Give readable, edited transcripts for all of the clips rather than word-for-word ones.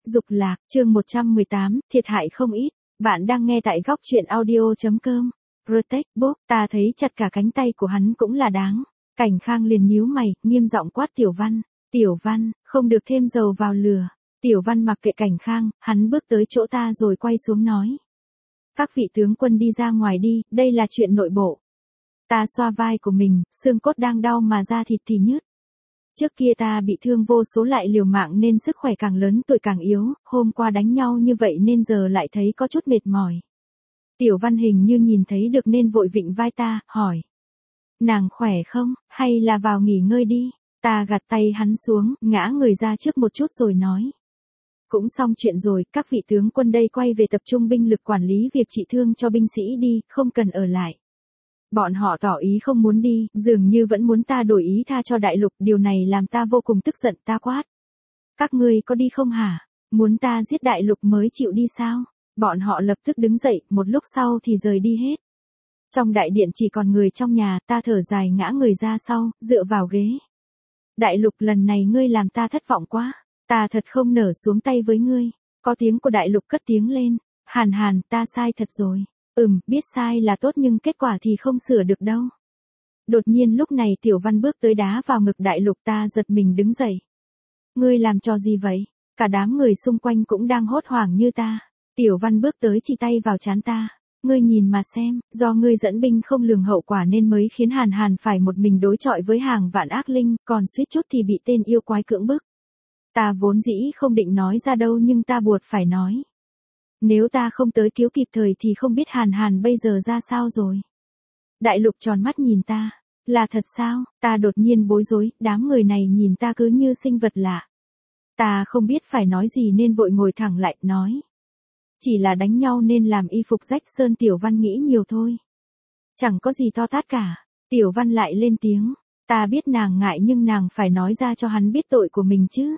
Dục lạc, chương 118, thiệt hại không ít. Bạn đang nghe tại góc truyện audio.com. Protect Book, ta thấy chặt cả cánh tay của hắn cũng là đáng. Cảnh Khang liền nhíu mày, nghiêm giọng quát Tiểu Văn. Tiểu Văn, không được thêm dầu vào lửa. Tiểu Văn mặc kệ Cảnh Khang, hắn bước tới chỗ ta rồi quay xuống nói. Các vị tướng quân đi ra ngoài đi, đây là chuyện nội bộ. Ta xoa vai của mình, xương cốt đang đau mà da thịt thì nhức. Trước kia ta bị thương vô số lại liều mạng nên sức khỏe càng lớn tuổi càng yếu, hôm qua đánh nhau như vậy nên giờ lại thấy có chút mệt mỏi. Tiểu Văn hình như nhìn thấy được nên vội vịnh vai ta, hỏi. Nàng khỏe không, hay là vào nghỉ ngơi đi? Ta gạt tay hắn xuống, ngã người ra trước một chút rồi nói. Cũng xong chuyện rồi, các vị tướng quân đây quay về tập trung binh lực quản lý việc trị thương cho binh sĩ đi, không cần ở lại. Bọn họ tỏ ý không muốn đi, dường như vẫn muốn ta đổi ý tha cho đại lục, điều này làm ta vô cùng tức giận, ta quát. Các ngươi có đi không hả? Muốn ta giết đại lục mới chịu đi sao? Bọn họ lập tức đứng dậy, một lúc sau thì rời đi hết. Trong đại điện chỉ còn người trong nhà, ta thở dài ngã người ra sau, dựa vào ghế. Đại lục lần này ngươi làm ta thất vọng quá, ta thật không nở xuống tay với ngươi. Có tiếng của đại lục cất tiếng lên, Hàn Hàn, ta sai thật rồi. Biết sai là tốt nhưng kết quả thì không sửa được đâu. Đột nhiên lúc này Tiểu Văn bước tới đá vào ngực đại lục, ta giật mình đứng dậy. Ngươi làm trò gì vậy? Cả đám người xung quanh cũng đang hốt hoảng như ta. Tiểu Văn bước tới chỉ tay vào trán ta. Ngươi nhìn mà xem, do ngươi dẫn binh không lường hậu quả nên mới khiến Hàn Hàn phải một mình đối chọi với hàng vạn ác linh, còn suýt chút thì bị tên yêu quái cưỡng bức. Ta vốn dĩ không định nói ra đâu nhưng ta buộc phải nói. Nếu ta không tới cứu kịp thời thì không biết Hàn Hàn bây giờ ra sao rồi. Đại lục tròn mắt nhìn ta. Là thật sao? Ta đột nhiên bối rối, đám người này nhìn ta cứ như sinh vật lạ. Ta không biết phải nói gì nên vội ngồi thẳng lại, nói. Chỉ là đánh nhau nên làm y phục rách sơn. Tiểu Văn nghĩ nhiều thôi. Chẳng có gì to tát cả. Tiểu Văn lại lên tiếng. Ta biết nàng ngại nhưng nàng phải nói ra cho hắn biết tội của mình chứ.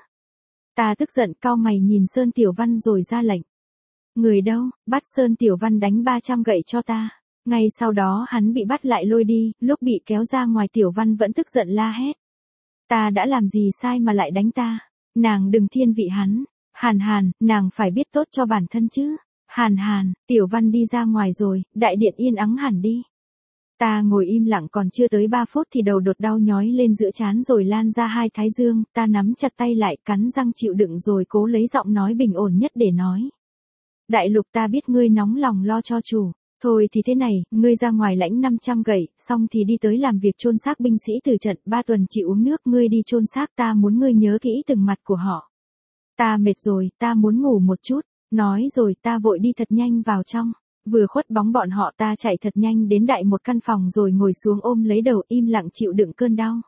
Ta tức giận cau mày nhìn Sơn Tiểu Văn rồi ra lệnh. Người đâu, bắt Sơn Tiểu Văn đánh 300 gậy cho ta. Ngay sau đó hắn bị bắt lại lôi đi, lúc bị kéo ra ngoài Tiểu Văn vẫn tức giận la hét. Ta đã làm gì sai mà lại đánh ta? Nàng đừng thiên vị hắn. Hàn Hàn, nàng phải biết tốt cho bản thân chứ. Hàn Hàn, Tiểu Văn đi ra ngoài rồi, đại điện yên ắng hẳn đi. Ta ngồi im lặng còn chưa tới 3 phút thì đầu đột đau nhói lên giữa trán rồi lan ra hai thái dương, ta nắm chặt tay lại cắn răng chịu đựng rồi cố lấy giọng nói bình ổn nhất để nói. Đại lục, ta biết ngươi nóng lòng lo cho chủ. Thôi thì thế này, ngươi ra ngoài lãnh 500 gậy, xong thì đi tới làm việc chôn xác binh sĩ từ trận, 3 tuần chỉ uống nước, ngươi đi chôn xác, ta muốn ngươi nhớ kỹ từng mặt của họ. Ta mệt rồi, ta muốn ngủ một chút. Nói rồi ta vội đi thật nhanh vào trong. Vừa khuất bóng bọn họ ta chạy thật nhanh đến đại một căn phòng rồi ngồi xuống ôm lấy đầu im lặng chịu đựng cơn đau.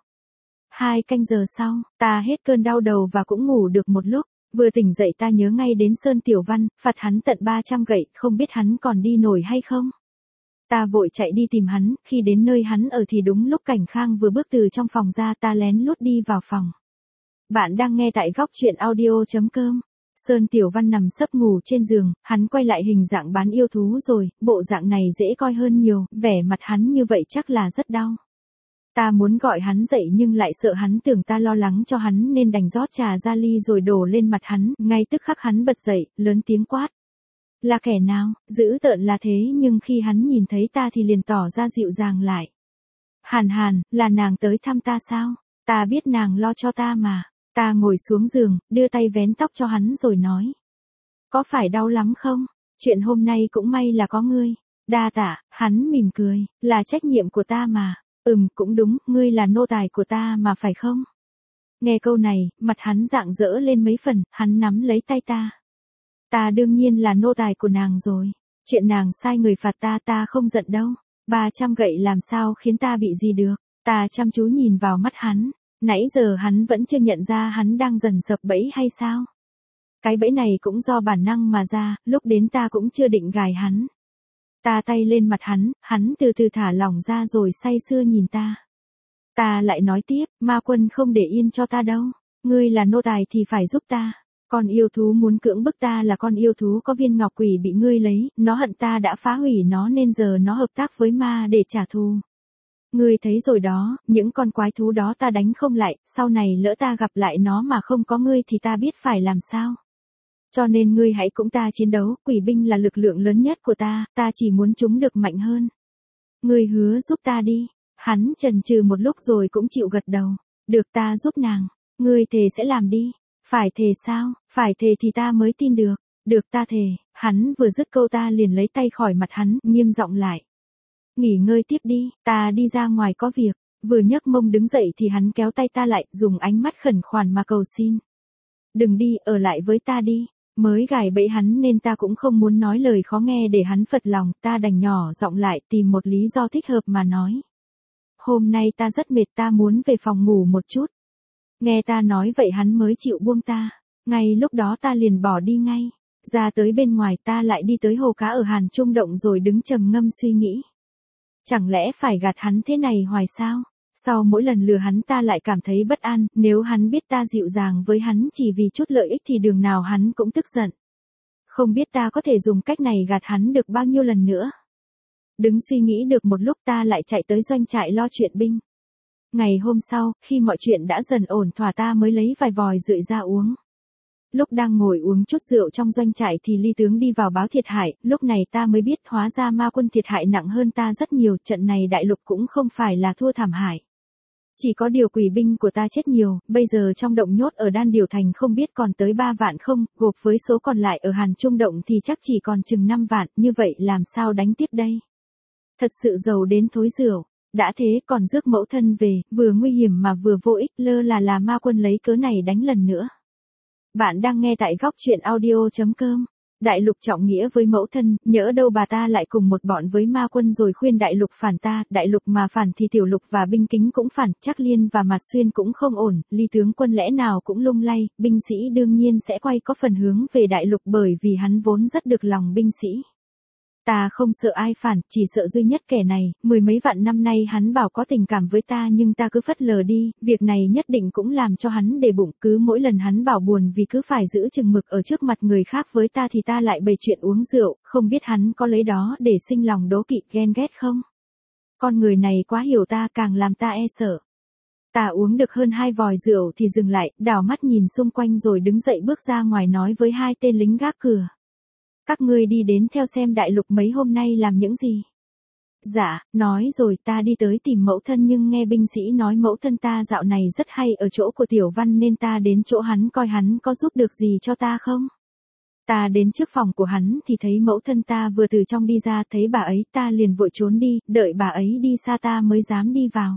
2 canh giờ sau, ta hết cơn đau đầu và cũng ngủ được một lúc. Vừa tỉnh dậy ta nhớ ngay đến Sơn Tiểu Văn, phạt hắn tận 300 gậy, không biết hắn còn đi nổi hay không. Ta vội chạy đi tìm hắn, khi đến nơi hắn ở thì đúng lúc Cảnh Khang vừa bước từ trong phòng ra, ta lén lút đi vào phòng. Bạn đang nghe tại góc truyện audio.com. Sơn Tiểu Văn nằm sấp ngủ trên giường, hắn quay lại hình dạng bán yêu thú rồi, bộ dạng này dễ coi hơn nhiều, vẻ mặt hắn như vậy chắc là rất đau. Ta muốn gọi hắn dậy nhưng lại sợ hắn tưởng ta lo lắng cho hắn nên đành rót trà ra ly rồi đổ lên mặt hắn, ngay tức khắc hắn bật dậy, lớn tiếng quát. Là kẻ nào? Dữ tợn là thế nhưng khi hắn nhìn thấy ta thì liền tỏ ra dịu dàng lại. Hàn Hàn, là nàng tới thăm ta sao? Ta biết nàng lo cho ta mà. Ta ngồi xuống giường, đưa tay vén tóc cho hắn rồi nói. Có phải đau lắm không? Chuyện hôm nay cũng may là có ngươi. Đa tạ, hắn mỉm cười, là trách nhiệm của ta mà. Cũng đúng, ngươi là nô tài của ta mà phải không? Nghe câu này, mặt hắn rạng rỡ lên mấy phần, hắn nắm lấy tay ta. Ta đương nhiên là nô tài của nàng rồi. Chuyện nàng sai người phạt ta, ta không giận đâu. 300 gậy làm sao khiến ta bị gì được. Ta chăm chú nhìn vào mắt hắn. Nãy giờ hắn vẫn chưa nhận ra hắn đang dần sập bẫy hay sao? Cái bẫy này cũng do bản năng mà ra, lúc đến ta cũng chưa định gài hắn. Ta tay lên mặt hắn từ từ thả lỏng ra rồi say sưa nhìn ta. Ta lại nói tiếp, ma quân không để yên cho ta đâu. Ngươi là nô tài thì phải giúp ta. Con yêu thú muốn cưỡng bức ta là con yêu thú có viên ngọc quỷ bị ngươi lấy, nó hận ta đã phá hủy nó nên giờ nó hợp tác với ma để trả thù. Ngươi thấy rồi đó, những con quái thú đó ta đánh không lại, sau này lỡ ta gặp lại nó mà không có ngươi thì ta biết phải làm sao. Cho nên ngươi hãy cùng ta chiến đấu, quỷ binh là lực lượng lớn nhất của ta chỉ muốn chúng được mạnh hơn. Ngươi hứa giúp ta đi. Hắn chần chừ một lúc rồi cũng chịu gật đầu. Được, ta giúp nàng. Ngươi thề sẽ làm đi. Phải thề sao? Phải thề thì ta mới tin được. Được, ta thề. Hắn vừa dứt câu ta liền lấy tay khỏi mặt hắn, nghiêm giọng lại. Nghỉ ngơi tiếp đi, ta đi ra ngoài có việc. Vừa nhấc mông đứng dậy thì hắn kéo tay ta lại, dùng ánh mắt khẩn khoản mà cầu xin. Đừng đi, ở lại với ta đi. Mới gài bẫy hắn nên ta cũng không muốn nói lời khó nghe để hắn phật lòng, ta đành nhỏ giọng lại tìm một lý do thích hợp mà nói. Hôm nay ta rất mệt, ta muốn về phòng ngủ một chút. Nghe ta nói vậy hắn mới chịu buông ta. Ngay lúc đó ta liền bỏ đi ngay. Ra tới bên ngoài ta lại đi tới hồ cá ở Hàn Trung Động rồi đứng trầm ngâm suy nghĩ. Chẳng lẽ phải gạt hắn thế này hoài sao? Sau mỗi lần lừa hắn ta lại cảm thấy bất an, nếu hắn biết ta dịu dàng với hắn chỉ vì chút lợi ích thì đường nào hắn cũng tức giận. Không biết ta có thể dùng cách này gạt hắn được bao nhiêu lần nữa. Đứng suy nghĩ được một lúc ta lại chạy tới doanh trại lo chuyện binh. Ngày hôm sau, khi mọi chuyện đã dần ổn thỏa ta mới lấy vài vòi rượu ra uống. Lúc đang ngồi uống chút rượu trong doanh trại thì Ly tướng đi vào báo thiệt hại, lúc này ta mới biết hóa ra ma quân thiệt hại nặng hơn ta rất nhiều, trận này đại lục cũng không phải là thua thảm hại. Chỉ có điều quỷ binh của ta chết nhiều, bây giờ trong động nhốt ở Đan Điểu Thành không biết còn tới 3 vạn không, gộp với số còn lại ở Hàn Trung Động thì chắc chỉ còn chừng 5 vạn, như vậy làm sao đánh tiếp đây? Thật sự giàu đến thối rượu. Đã thế còn rước mẫu thân về, vừa nguy hiểm mà vừa vô ích, lơ là ma quân lấy cớ này đánh lần nữa. Bạn đang nghe tại góc truyện audio.com. Đại lục trọng nghĩa với mẫu thân, nhỡ đâu bà ta lại cùng một bọn với ma quân rồi khuyên đại lục phản ta, đại lục mà phản thì tiểu lục và binh kính cũng phản, Trác Liên và Mạt Xuyên cũng không ổn, Ly tướng quân lẽ nào cũng lung lay, binh sĩ đương nhiên sẽ quay có phần hướng về đại lục bởi vì hắn vốn rất được lòng binh sĩ. Ta không sợ ai phản, chỉ sợ duy nhất kẻ này, 10 mấy vạn năm nay hắn bảo có tình cảm với ta nhưng ta cứ phất lờ đi, việc này nhất định cũng làm cho hắn để bụng, cứ mỗi lần hắn bảo buồn vì cứ phải giữ chừng mực ở trước mặt người khác với ta thì ta lại bày chuyện uống rượu, không biết hắn có lấy đó để sinh lòng đố kỵ ghen ghét không? Con người này quá hiểu ta càng làm ta e sợ. Ta uống được hơn 2 vòi rượu thì dừng lại, đảo mắt nhìn xung quanh rồi đứng dậy bước ra ngoài nói với 2 tên lính gác cửa. Các ngươi đi đến theo xem đại lục mấy hôm nay làm những gì. Dạ, nói rồi ta đi tới tìm mẫu thân nhưng nghe binh sĩ nói mẫu thân ta dạo này rất hay ở chỗ của Tiểu Văn nên ta đến chỗ hắn coi hắn có giúp được gì cho ta không. Ta đến trước phòng của hắn thì thấy mẫu thân ta vừa từ trong đi ra, thấy bà ấy ta liền vội trốn đi, đợi bà ấy đi xa ta mới dám đi vào.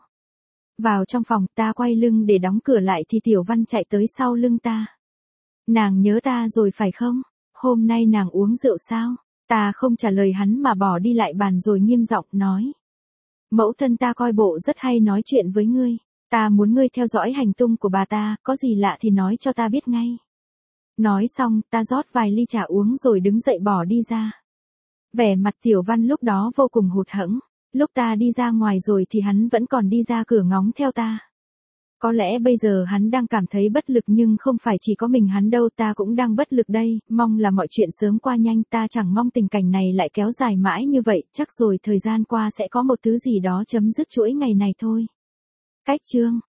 Vào trong phòng ta quay lưng để đóng cửa lại thì Tiểu Văn chạy tới sau lưng ta. Nàng nhớ ta rồi phải không? Hôm nay nàng uống rượu sao? Ta không trả lời hắn mà bỏ đi lại bàn rồi nghiêm giọng nói. Mẫu thân ta coi bộ rất hay nói chuyện với ngươi. Ta muốn ngươi theo dõi hành tung của bà ta, có gì lạ thì nói cho ta biết ngay. Nói xong, ta rót vài ly trà uống rồi đứng dậy bỏ đi ra. Vẻ mặt Tiểu Văn lúc đó vô cùng hụt hẫng. Lúc ta đi ra ngoài rồi thì hắn vẫn còn đi ra cửa ngóng theo ta. Có lẽ bây giờ hắn đang cảm thấy bất lực nhưng không phải chỉ có mình hắn đâu, ta cũng đang bất lực đây, mong là mọi chuyện sớm qua nhanh, ta chẳng mong tình cảnh này lại kéo dài mãi như vậy, chắc rồi thời gian qua sẽ có một thứ gì đó chấm dứt chuỗi ngày này thôi. Cách chương